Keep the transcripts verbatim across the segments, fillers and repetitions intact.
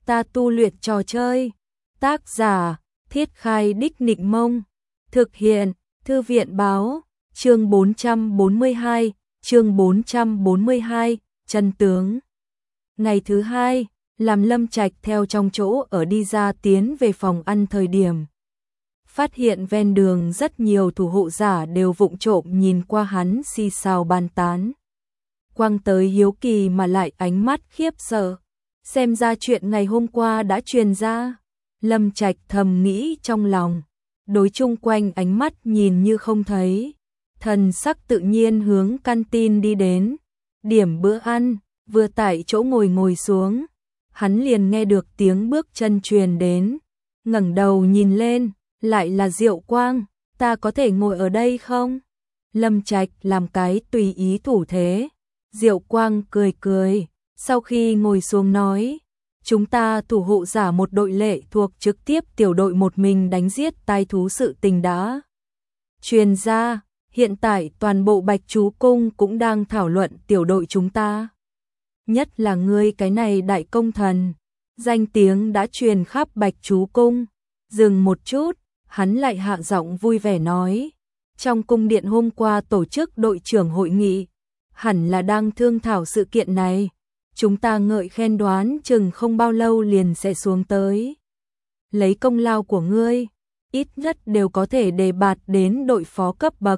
ta tu luyện trò chơi. Tác giả, Thiết Khai Đích Nịnh Mông. Thực hiện, Thư viện Báo. Chương bốn trăm bốn mươi hai, chương bốn trăm bốn mươi hai, chân tướng. Ngày thứ hai, làm Lâm Trạch theo trong chỗ ở đi ra tiến về phòng ăn thời điểm. Phát hiện ven đường rất nhiều thủ hộ giả đều vụng trộm nhìn qua hắn xì xào bàn tán. Quang tới hiếu kỳ mà lại ánh mắt khiếp sợ. Xem ra chuyện ngày hôm qua đã truyền ra. Lâm Trạch thầm nghĩ trong lòng. Đối chung quanh ánh mắt nhìn như không thấy. Thần sắc tự nhiên hướng canteen đi đến. Điểm bữa ăn, vừa tại chỗ ngồi ngồi xuống. Hắn liền nghe được tiếng bước chân truyền đến. Ngẩng đầu nhìn lên, lại là Diệu Quang. Ta có thể ngồi ở đây không? Lâm Trạch làm cái tùy ý thủ thế. Diệu Quang cười cười. Sau khi ngồi xuống nói, chúng ta thủ hộ giả một đội lệ thuộc trực tiếp tiểu đội một mình đánh giết tai thú sự tình đã truyền ra. Hiện tại toàn bộ Bạch Chú Cung cũng đang thảo luận tiểu đội chúng ta. Nhất là ngươi cái này đại công thần. Danh tiếng đã truyền khắp Bạch Chú Cung. Dừng một chút, hắn lại hạ giọng vui vẻ nói. Trong cung điện hôm qua tổ chức đội trưởng hội nghị. Hẳn là đang thương thảo sự kiện này. Chúng ta ngợi khen đoán chừng không bao lâu liền sẽ xuống tới. Lấy công lao của ngươi, ít nhất đều có thể đề bạt đến đội phó cấp bậc.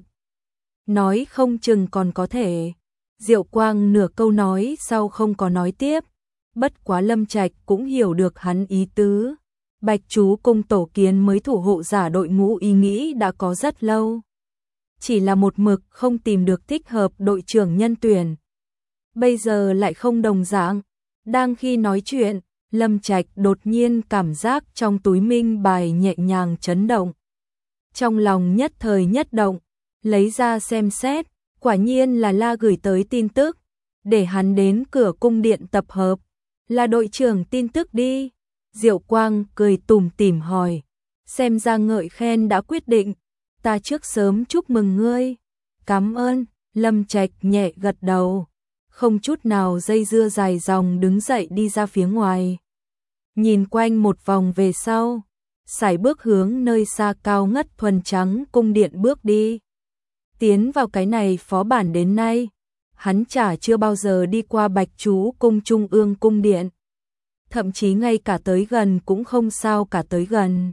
Nói không chừng còn có thể. Diệu Quang nửa câu nói sau không có nói tiếp. Bất quá Lâm Trạch cũng hiểu được hắn ý tứ. Bạch Chú Cung tổ kiến mới thủ hộ giả đội ngũ ý nghĩ đã có rất lâu. Chỉ là một mực không tìm được thích hợp đội trưởng nhân tuyển. Bây giờ lại không đồng dạng. Đang khi nói chuyện, Lâm Trạch đột nhiên cảm giác trong túi minh bài nhẹ nhàng chấn động. Trong lòng nhất thời nhất động, lấy ra xem xét, quả nhiên là La gửi tới tin tức, để hắn đến cửa cung điện tập hợp. Là đội trưởng tin tức đi. Diệu Quang cười tủm tỉm hỏi, xem ra ngợi khen đã quyết định, ta trước sớm chúc mừng ngươi. Cảm ơn. Lâm Trạch nhẹ gật đầu. Không chút nào dây dưa dài dòng đứng dậy đi ra phía ngoài. Nhìn quanh một vòng về sau, sải bước hướng nơi xa cao ngất thuần trắng cung điện bước đi. Tiến vào cái này phó bản đến nay, hắn chả chưa bao giờ đi qua Bạch Chú Cung Trung ương cung điện. Thậm chí ngay cả tới gần cũng không sao cả tới gần.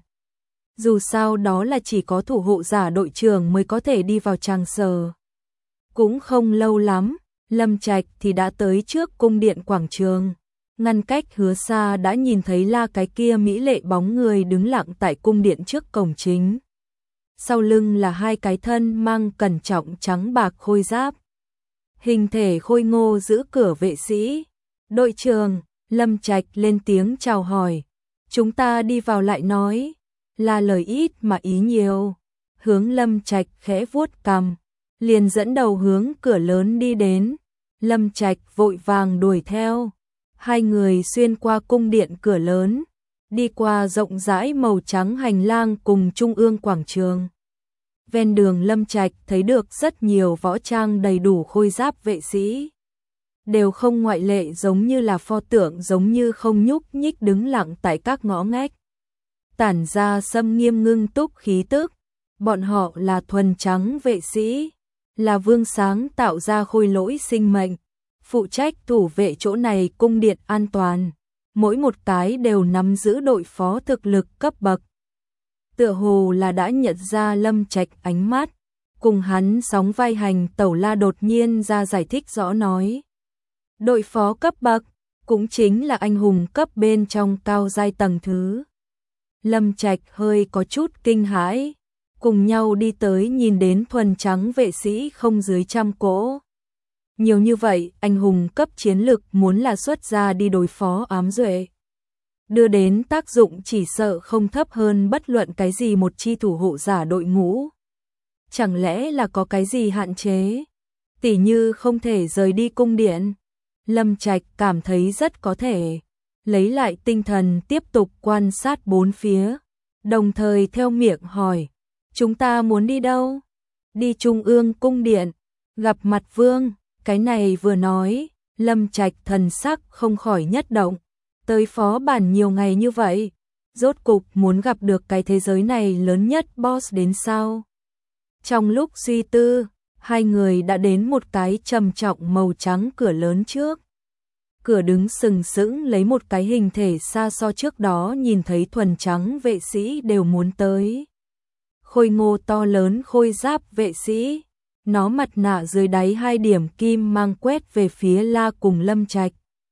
Dù sao đó là chỉ có thủ hộ giả đội trưởng mới có thể đi vào tràng sở. Cũng không lâu lắm, Lâm Trạch thì đã tới trước cung điện quảng trường. Ngăn cách Hứa xa đã nhìn thấy La cái kia mỹ lệ bóng người đứng lặng tại cung điện trước cổng chính. Sau lưng là hai cái thân mang cẩn trọng trắng bạc khôi giáp. Hình thể khôi ngô giữ cửa vệ sĩ. Đội trưởng, Lâm Trạch lên tiếng chào hỏi. Chúng ta đi vào lại nói. Là lời ít mà ý nhiều. Hướng Lâm Trạch khẽ vuốt cằm, liền dẫn đầu hướng cửa lớn đi đến. Lâm Trạch vội vàng đuổi theo. Hai người xuyên qua cung điện cửa lớn, đi qua rộng rãi màu trắng hành lang cùng trung ương quảng trường. Ven đường Lâm Trạch thấy được rất nhiều võ trang đầy đủ khôi giáp vệ sĩ. Đều không ngoại lệ giống như là pho tượng giống như không nhúc nhích đứng lặng tại các ngõ ngách. Tản ra xâm nghiêm ngưng túc khí tức. Bọn họ là thuần trắng vệ sĩ. Là Vương Sáng tạo ra khôi lỗi sinh mệnh. Phụ trách thủ vệ chỗ này cung điện an toàn. Mỗi một cái đều nắm giữ đội phó thực lực cấp bậc. Tựa hồ là đã nhận ra Lâm Trạch ánh mắt. Cùng hắn sóng vai hành tẩu La đột nhiên ra giải thích rõ nói. Đội phó cấp bậc, cũng chính là anh hùng cấp bên trong cao giai tầng thứ. Lâm Trạch hơi có chút kinh hãi. Cùng nhau đi tới nhìn đến thuần trắng vệ sĩ không dưới trăm cỗ. Nhiều như vậy, anh hùng cấp chiến lực muốn là xuất ra đi đối phó ám duệ. Đưa đến tác dụng chỉ sợ không thấp hơn bất luận cái gì một chi thủ hộ giả đội ngũ. Chẳng lẽ là có cái gì hạn chế? Tỉ như không thể rời đi cung điện. Lâm Trạch cảm thấy rất có thể. Lấy lại tinh thần tiếp tục quan sát bốn phía. Đồng thời theo miệng hỏi. Chúng ta muốn đi đâu? Đi trung ương cung điện. Gặp mặt vương. Cái này vừa nói. Lâm Trạch thần sắc không khỏi nhất động. tới phó bản nhiều ngày như vậy, rốt cục muốn gặp được cái thế giới này lớn nhất boss đến sao? Trong lúc suy tư, hai người đã đến một cái trầm trọng màu trắng cửa lớn trước. Cửa đứng sừng sững lấy một cái hình thể xa so trước đó nhìn thấy thuần trắng vệ sĩ đều muốn tới. Khôi ngô to lớn khôi giáp vệ sĩ, nó mặt nạ dưới đáy hai điểm kim mang quét về phía La cùng Lâm Trạch.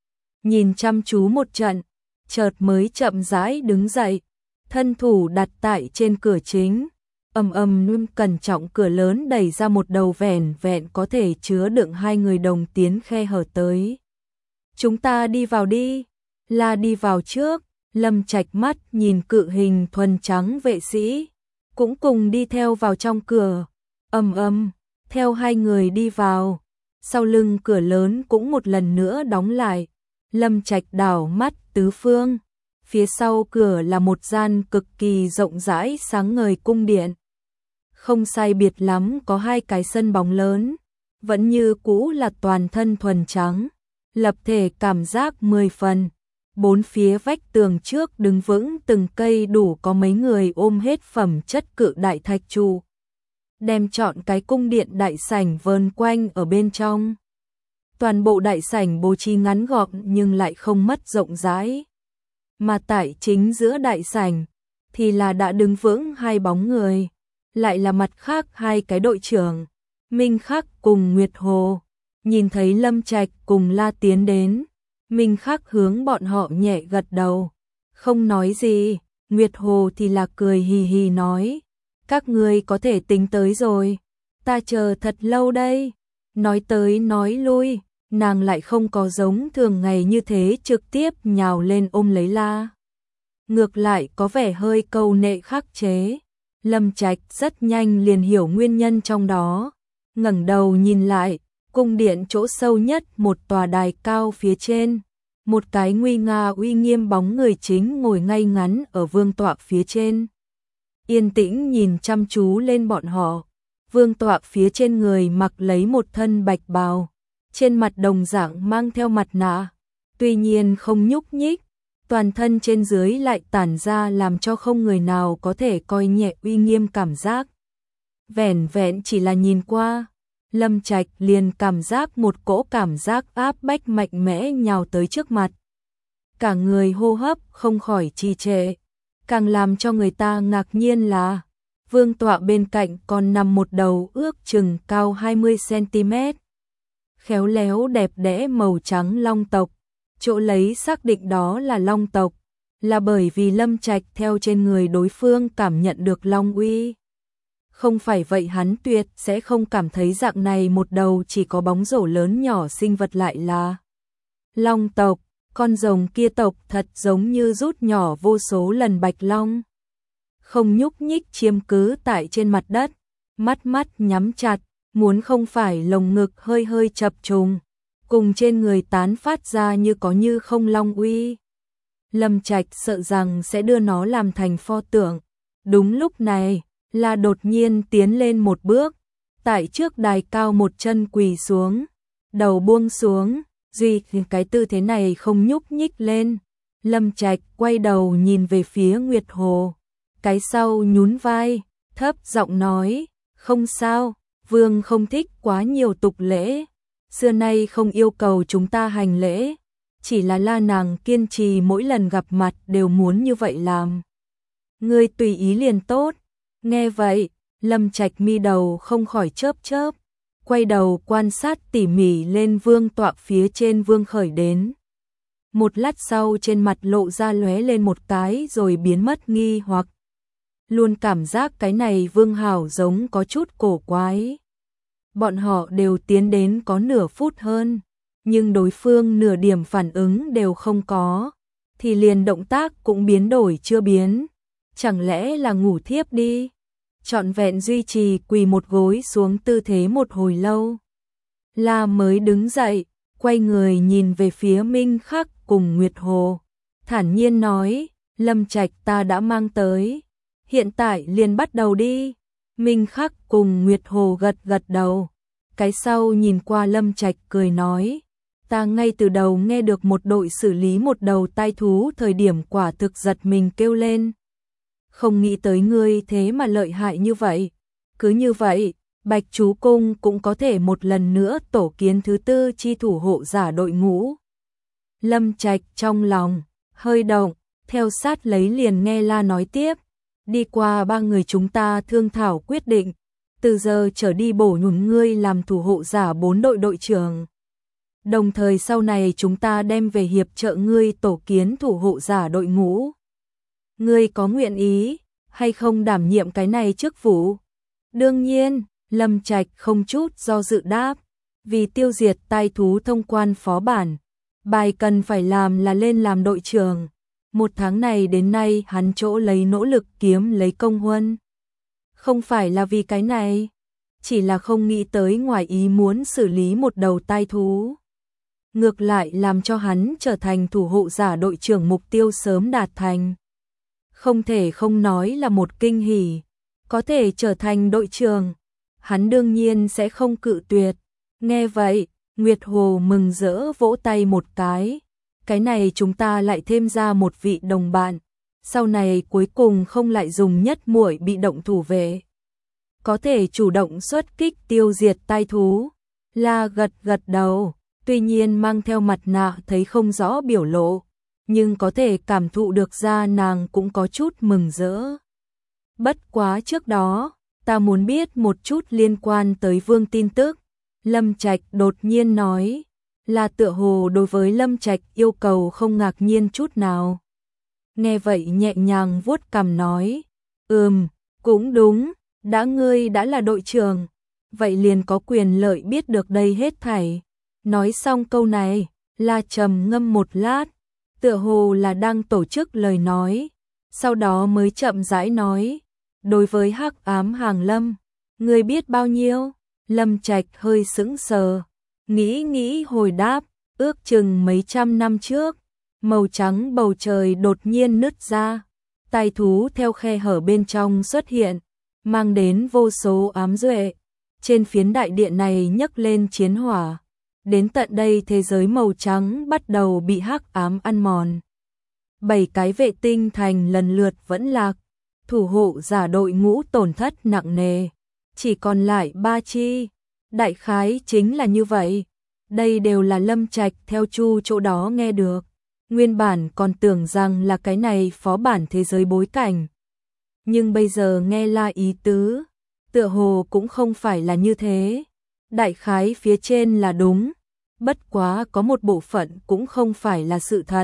Nhìn chăm chú một trận, chợt mới chậm rãi đứng dậy, thân thủ đặt tại trên cửa chính, ầm ầm nuôn cẩn trọng cửa lớn đẩy ra một đầu vẻn vẹn có thể chứa đựng hai người đồng tiến khe hở tới. Chúng ta đi vào đi, La đi vào trước, Lâm Trạch mắt nhìn cự hình thuần trắng vệ sĩ, cũng cùng đi theo vào trong cửa, ầm ầm, theo hai người đi vào, sau lưng cửa lớn cũng một lần nữa đóng lại. Lâm Trạch đảo mắt tứ phương, phía sau cửa là một gian cực kỳ rộng rãi sáng ngời cung điện. Không sai biệt lắm có hai cái sân bóng lớn, vẫn như cũ là toàn thân thuần trắng, lập thể cảm giác mười phần. Bốn phía vách tường trước đứng vững từng cây đủ có mấy người ôm hết phẩm chất cự đại thạch trụ, đem trọn cái cung điện đại sảnh vờn quanh ở bên trong. Toàn bộ đại sảnh bố trí ngắn gọn nhưng lại không mất rộng rãi. Mà tại chính giữa đại sảnh thì là đã đứng vững hai bóng người, lại là mặt khác hai cái đội trưởng, Minh Khắc cùng Nguyệt Hồ. Nhìn thấy Lâm Trạch cùng La tiến đến, Minh Khắc hướng bọn họ nhẹ gật đầu, không nói gì. Nguyệt Hồ thì là cười hì hì nói, các ngươi có thể tính tới rồi, ta chờ thật lâu đây. Nói tới nói lui, nàng lại không có giống thường ngày như thế trực tiếp nhào lên ôm lấy La. Ngược lại có vẻ hơi câu nệ khắc chế. Lâm Trạch rất nhanh liền hiểu nguyên nhân trong đó, ngẩng đầu nhìn lại, cung điện chỗ sâu nhất một tòa đài cao phía trên, một cái nguy nga uy nghiêm bóng người chính ngồi ngay ngắn ở vương tọa phía trên. Yên tĩnh nhìn chăm chú lên bọn họ, vương tọa phía trên người mặc lấy một thân bạch bào, trên mặt đồng dạng mang theo mặt nạ, tuy nhiên không nhúc nhích, toàn thân trên dưới lại tản ra làm cho không người nào có thể coi nhẹ uy nghiêm cảm giác. Vẻn vẹn chỉ là nhìn qua, Lâm Trạch liền cảm giác một cỗ cảm giác áp bách mạnh mẽ nhào tới trước mặt. Cả người hô hấp không khỏi trì trệ, càng làm cho người ta ngạc nhiên là vương tọa bên cạnh còn nằm một đầu ước chừng cao hai mươi xăng-ti-mét. Khéo léo đẹp đẽ màu trắng long tộc, chỗ lấy xác định đó là long tộc, là bởi vì Lâm Trạch theo trên người đối phương cảm nhận được long uy. Không phải vậy hắn tuyệt sẽ không cảm thấy dạng này một đầu chỉ có bóng rổ lớn nhỏ sinh vật lại là long tộc, con rồng kia tộc thật giống như rút nhỏ vô số lần bạch long. Không nhúc nhích chiếm cứ tại trên mặt đất, mắt mắt nhắm chặt, muốn không phải lồng ngực hơi hơi chập trùng, cùng trên người tán phát ra như có như không long uy. Lâm Trạch sợ rằng sẽ đưa nó làm thành pho tượng. Đúng lúc này, là đột nhiên tiến lên một bước, tại trước đài cao một chân quỳ xuống, đầu buông xuống, duy cái tư thế này không nhúc nhích lên. Lâm Trạch quay đầu nhìn về phía Nguyệt Hồ, cái sau nhún vai, thấp giọng nói, không sao, vương không thích quá nhiều tục lễ, xưa nay không yêu cầu chúng ta hành lễ, chỉ là La nàng kiên trì mỗi lần gặp mặt đều muốn như vậy làm. Ngươi tùy ý liền tốt. Nghe vậy, Lâm Trạch mi đầu không khỏi chớp chớp, quay đầu quan sát tỉ mỉ lên vương tọa phía trên vương khởi đến. Một lát sau trên mặt lộ ra lóe lên một cái rồi biến mất nghi hoặc. Luôn cảm giác cái này vương hảo giống có chút cổ quái. Bọn họ đều tiến đến có nửa phút hơn, nhưng đối phương nửa điểm phản ứng đều không có, thì liền động tác cũng biến đổi chưa biến. Chẳng lẽ là ngủ thiếp đi? Trọn vẹn duy trì quỳ một gối xuống tư thế một hồi lâu. La mới đứng dậy, quay người nhìn về phía Minh Khắc cùng Nguyệt Hồ, thản nhiên nói, Lâm Trạch ta đã mang tới, hiện tại liền bắt đầu đi. Minh Khắc cùng Nguyệt Hồ gật gật đầu, cái sau nhìn qua Lâm Trạch cười nói, Ta ngay từ đầu nghe được một đội xử lý một đầu tai thú thời điểm quả thực giật mình kêu lên. Không nghĩ tới ngươi thế mà lợi hại như vậy. Cứ như vậy, Bạch Chú Cung cũng có thể một lần nữa tổ kiến thứ tư chi thủ hộ giả đội ngũ. Lâm Trạch trong lòng hơi động, theo sát lấy liền nghe La nói tiếp. Đi qua ba người chúng ta thương thảo quyết định, từ giờ trở đi bổ nhùn ngươi làm thủ hộ giả bốn đội đội trưởng. Đồng thời sau này chúng ta đem về hiệp trợ ngươi tổ kiến thủ hộ giả đội ngũ. Ngươi có nguyện ý hay không đảm nhiệm cái này chức vụ? Đương nhiên, Lâm Trạch không chút do dự đáp, vì tiêu diệt tai thú thông quan phó bản, bài cần phải làm là lên làm đội trưởng. Một tháng này đến nay hắn chỗ lấy nỗ lực kiếm lấy công huân. Không phải là vì cái này, chỉ là không nghĩ tới ngoài ý muốn xử lý một đầu tai thú. Ngược lại làm cho hắn trở thành thủ hộ giả đội trưởng mục tiêu sớm đạt thành. Không thể không nói là một kinh hỉ, có thể trở thành đội trưởng, hắn đương nhiên sẽ không cự tuyệt. Nghe vậy, Nguyệt Hồ mừng rỡ vỗ tay một cái. Cái này chúng ta lại thêm ra một vị đồng bạn, sau này cuối cùng không lại dùng nhất muội bị động thủ vệ. Có thể chủ động xuất kích tiêu diệt tai thú. La gật gật đầu, tuy nhiên mang theo mặt nạ thấy không rõ biểu lộ, nhưng có thể cảm thụ được ra nàng cũng có chút mừng rỡ. Bất quá trước đó, ta muốn biết một chút liên quan tới Vương tin tức. Lâm Trạch đột nhiên nói, là tựa hồ đối với Lâm Trạch yêu cầu không ngạc nhiên chút nào. Nghe vậy nhẹ nhàng vuốt cằm nói, ừm, cũng đúng, đã ngươi đã là đội trưởng, vậy liền có quyền lợi biết được đây hết thảy. Nói xong câu này, La trầm ngâm một lát, tựa hồ là đang tổ chức lời nói, sau đó mới chậm rãi nói, đối với Hắc Ám Hàng Lâm, ngươi biết bao nhiêu? Lâm Trạch hơi sững sờ, nghĩ nghĩ hồi đáp, ước chừng mấy trăm năm trước, màu trắng bầu trời đột nhiên nứt ra, tai thú theo khe hở bên trong xuất hiện, mang đến vô số ám duệ, trên phiến đại địa này nhấc lên chiến hỏa. Đến tận đây thế giới màu trắng bắt đầu bị hắc ám ăn mòn. Bảy cái vệ tinh thành lần lượt vẫn lạc, thủ hộ giả đội ngũ tổn thất nặng nề, chỉ còn lại ba chi. Đại khái chính là như vậy. Đây đều là Lâm Trạch theo Chu chỗ đó nghe được. Nguyên bản còn tưởng rằng là cái này phó bản thế giới bối cảnh. Nhưng bây giờ nghe La ý tứ, tựa hồ cũng không phải là như thế. Đại khái phía trên là đúng, bất quá có một bộ phận cũng không phải là sự thật.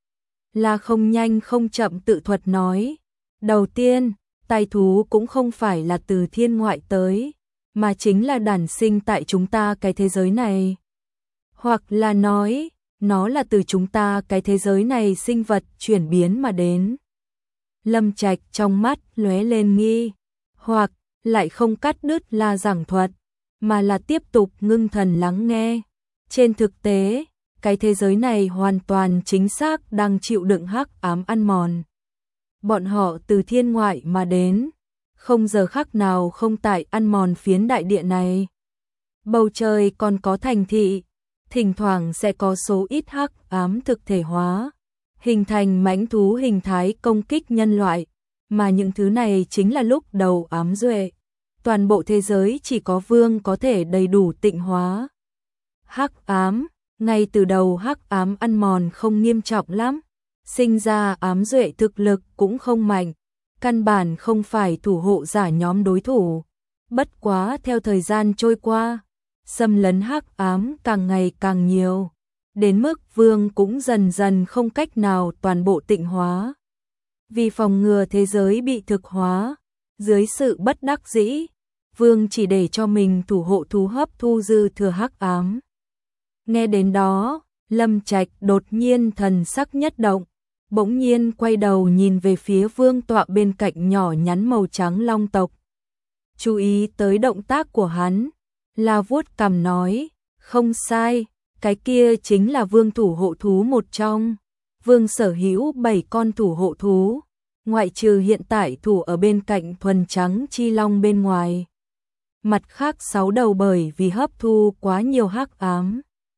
La không nhanh không chậm tự thuật nói. Đầu tiên, tai thú cũng không phải là từ thiên ngoại tới, mà chính là đản sinh tại chúng ta cái thế giới này. Hoặc là nói, nó là từ chúng ta cái thế giới này sinh vật chuyển biến mà đến. Lâm Trạch trong mắt lóe lên nghi, hoặc lại không cắt đứt La giảng thuật, mà là tiếp tục ngưng thần lắng nghe. Trên thực tế, cái thế giới này hoàn toàn chính xác đang chịu đựng hắc ám ăn mòn. Bọn họ từ thiên ngoại mà đến, không giờ khắc nào không tại ăn mòn phiến đại địa này. Bầu trời còn có thành thị, thỉnh thoảng sẽ có số ít hắc ám thực thể hóa, hình thành mãnh thú hình thái công kích nhân loại, mà những thứ này chính là lúc đầu ám duệ. Toàn bộ thế giới chỉ có Vương có thể đầy đủ tịnh hóa. Hắc ám, ngay từ đầu hắc ám ăn mòn không nghiêm trọng lắm, sinh ra ám duệ thực lực cũng không mạnh, căn bản không phải thủ hộ giả nhóm đối thủ. Bất quá theo thời gian trôi qua, xâm lấn hắc ám càng ngày càng nhiều, đến mức Vương cũng dần dần không cách nào toàn bộ tịnh hóa. Vì phòng ngừa thế giới bị thực hóa, dưới sự bất đắc dĩ, Vương chỉ để cho mình thủ hộ thú hấp thu dư thừa hắc ám. Nghe đến đó, Lâm Trạch đột nhiên thần sắc nhất động, bỗng nhiên quay đầu nhìn về phía vương tọa bên cạnh nhỏ nhắn màu trắng long tộc. Chú ý tới động tác của hắn, là vuốt cằm nói, không sai, cái kia chính là vương thủ hộ thú một trong. Vương sở hữu bảy con thủ hộ thú, ngoại trừ hiện tại thủ ở bên cạnh thuần trắng chi long bên ngoài. Mặt khác sáu đầu bởi vì hấp thu quá nhiều hắc ám,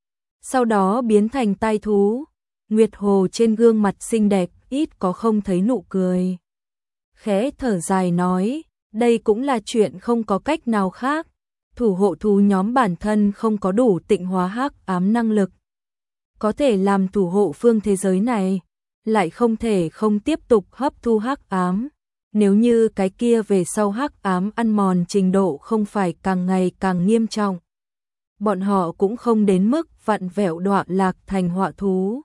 sau đó biến thành tai thú. Nguyệt Hồ trên gương mặt xinh đẹp ít có không thấy nụ cười. Khẽ thở dài nói, đây cũng là chuyện không có cách nào khác. Thủ hộ thú nhóm bản thân không có đủ tịnh hóa hắc ám năng lực. Có thể làm thủ hộ phương thế giới này, lại không thể không tiếp tục hấp thu hắc ám. Nếu như cái kia về sau hắc ám ăn mòn trình độ không phải càng ngày càng nghiêm trọng, bọn họ cũng không đến mức vặn vẹo đọa lạc thành họa thú.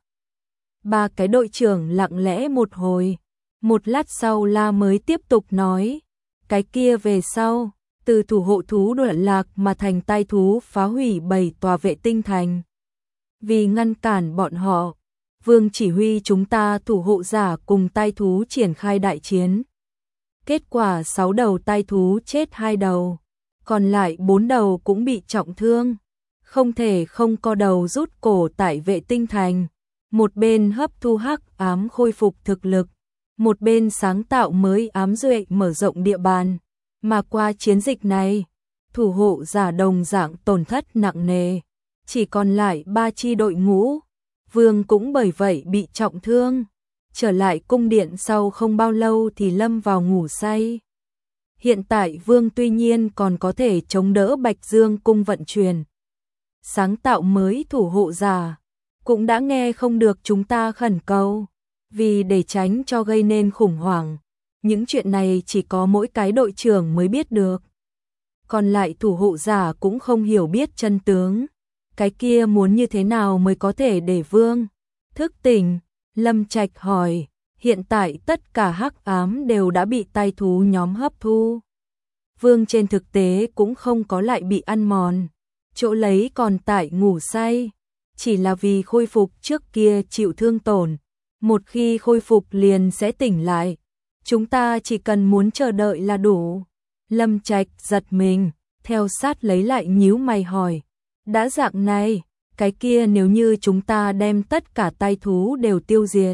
Ba cái đội trưởng lặng lẽ một hồi, một lát sau La mới tiếp tục nói, cái kia về sau, từ thủ hộ thú đọa lạc mà thành tai thú phá hủy bảy tòa vệ tinh thành. Vì ngăn cản bọn họ, Vương chỉ huy chúng ta thủ hộ giả cùng tai thú triển khai đại chiến. Kết quả sáu đầu tai thú chết hai đầu, còn lại bốn đầu cũng bị trọng thương. Không thể không co đầu rút cổ tại vệ tinh thành. Một bên hấp thu hắc ám khôi phục thực lực, một bên sáng tạo mới ám duệ mở rộng địa bàn. Mà qua chiến dịch này, thủ hộ giả đồng dạng tổn thất nặng nề, chỉ còn lại ba chi đội ngũ. Vương cũng bởi vậy bị trọng thương, trở lại cung điện sau không bao lâu thì lâm vào ngủ say. Hiện tại Vương tuy nhiên còn có thể chống đỡ Bạch Dương cung vận chuyển, sáng tạo mới thủ hộ giả, cũng đã nghe không được chúng ta khẩn cầu, vì để tránh cho gây nên khủng hoảng. Những chuyện này chỉ có mỗi cái đội trưởng mới biết được. Còn lại thủ hộ giả cũng không hiểu biết chân tướng. Cái kia muốn như thế nào mới có thể để Vương thức tỉnh? Lâm Trạch hỏi, hiện tại tất cả hắc ám đều đã bị tai thú nhóm hấp thu. Vương trên thực tế cũng không có lại bị ăn mòn, chỗ lấy còn tại ngủ say, chỉ là vì khôi phục trước kia chịu thương tổn. Một khi khôi phục liền sẽ tỉnh lại. Chúng ta chỉ cần muốn chờ đợi là đủ. Lâm Trạch giật mình, theo sát lấy lại nhíu mày hỏi, đã dạng này, cái kia nếu như chúng ta đem tất cả tai thú đều tiêu diệt,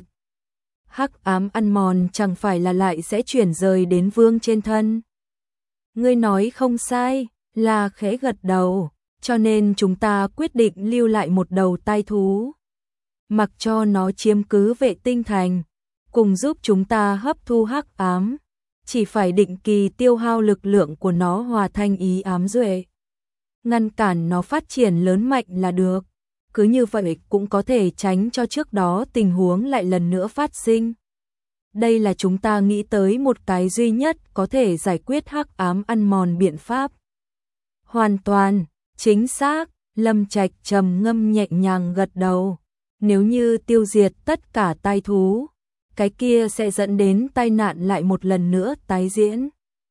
hắc ám ăn mòn chẳng phải là lại sẽ chuyển rời đến Vương trên thân? Ngươi nói không sai, là khẽ gật đầu, cho nên chúng ta quyết định lưu lại một đầu tai thú, mặc cho nó chiếm cứ vệ tinh thành, cùng giúp chúng ta hấp thu hắc ám, chỉ phải định kỳ tiêu hao lực lượng của nó hòa thành ý ám duệ, ngăn cản nó phát triển lớn mạnh là được. Cứ như vậy cũng có thể tránh cho trước đó tình huống lại lần nữa phát sinh. Đây là chúng ta nghĩ tới một cái duy nhất có thể giải quyết hắc ám ăn mòn biện pháp. Hoàn toàn, chính xác, Lâm Trạch trầm ngâm nhẹ nhàng gật đầu. Nếu như tiêu diệt tất cả tai thú, cái kia sẽ dẫn đến tai nạn lại một lần nữa tái diễn.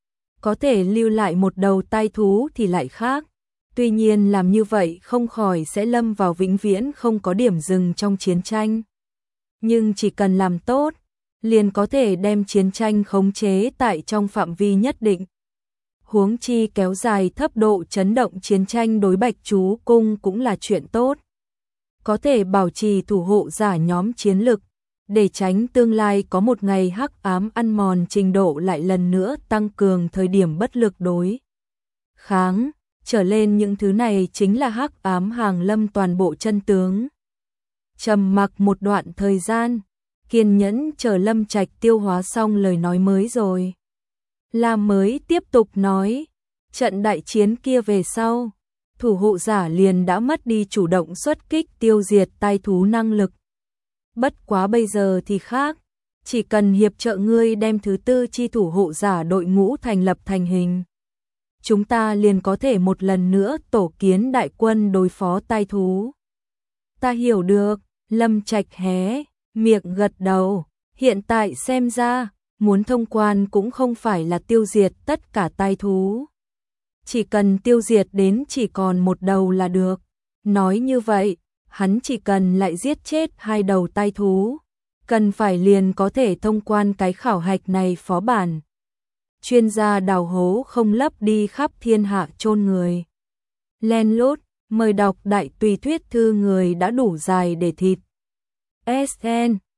Có thể lưu lại một đầu tai thú thì lại khác. Tuy nhiên làm như vậy không khỏi sẽ lâm vào vĩnh viễn không có điểm dừng trong chiến tranh. Nhưng chỉ cần làm tốt, liền có thể đem chiến tranh khống chế tại trong phạm vi nhất định. Huống chi kéo dài thấp độ chấn động chiến tranh đối Bạch Chú Cung cũng là chuyện tốt. Có thể bảo trì thủ hộ giả nhóm chiến lực, để tránh tương lai có một ngày hắc ám ăn mòn trình độ lại lần nữa tăng cường thời điểm bất lực đối kháng. Trở lên những thứ này chính là hắc ám hàng lâm toàn bộ chân tướng. Trầm mặc một đoạn thời gian, kiên nhẫn chờ Lâm Trạch tiêu hóa xong lời nói mới rồi. La mới tiếp tục nói, trận đại chiến kia về sau, thủ hộ giả liền đã mất đi chủ động xuất kích tiêu diệt tai thú năng lực. Bất quá bây giờ thì khác, chỉ cần hiệp trợ ngươi đem thứ tư chi thủ hộ giả đội ngũ thành lập thành hình, chúng ta liền có thể một lần nữa tổ kiến đại quân đối phó tai thú. Ta hiểu được, Lâm Trạch hé miệng gật đầu, hiện tại xem ra, muốn thông quan cũng không phải là tiêu diệt tất cả tai thú. Chỉ cần tiêu diệt đến chỉ còn một đầu là được. Nói như vậy, hắn chỉ cần lại giết chết hai đầu tai thú, cần phải liền có thể thông quan cái khảo hạch này phó bản. Chuyên gia đào hố không lấp đi khắp thiên hạ chôn người. Len lút, mời đọc đại tùy thuyết thư người đã đủ dài để thịt. ét en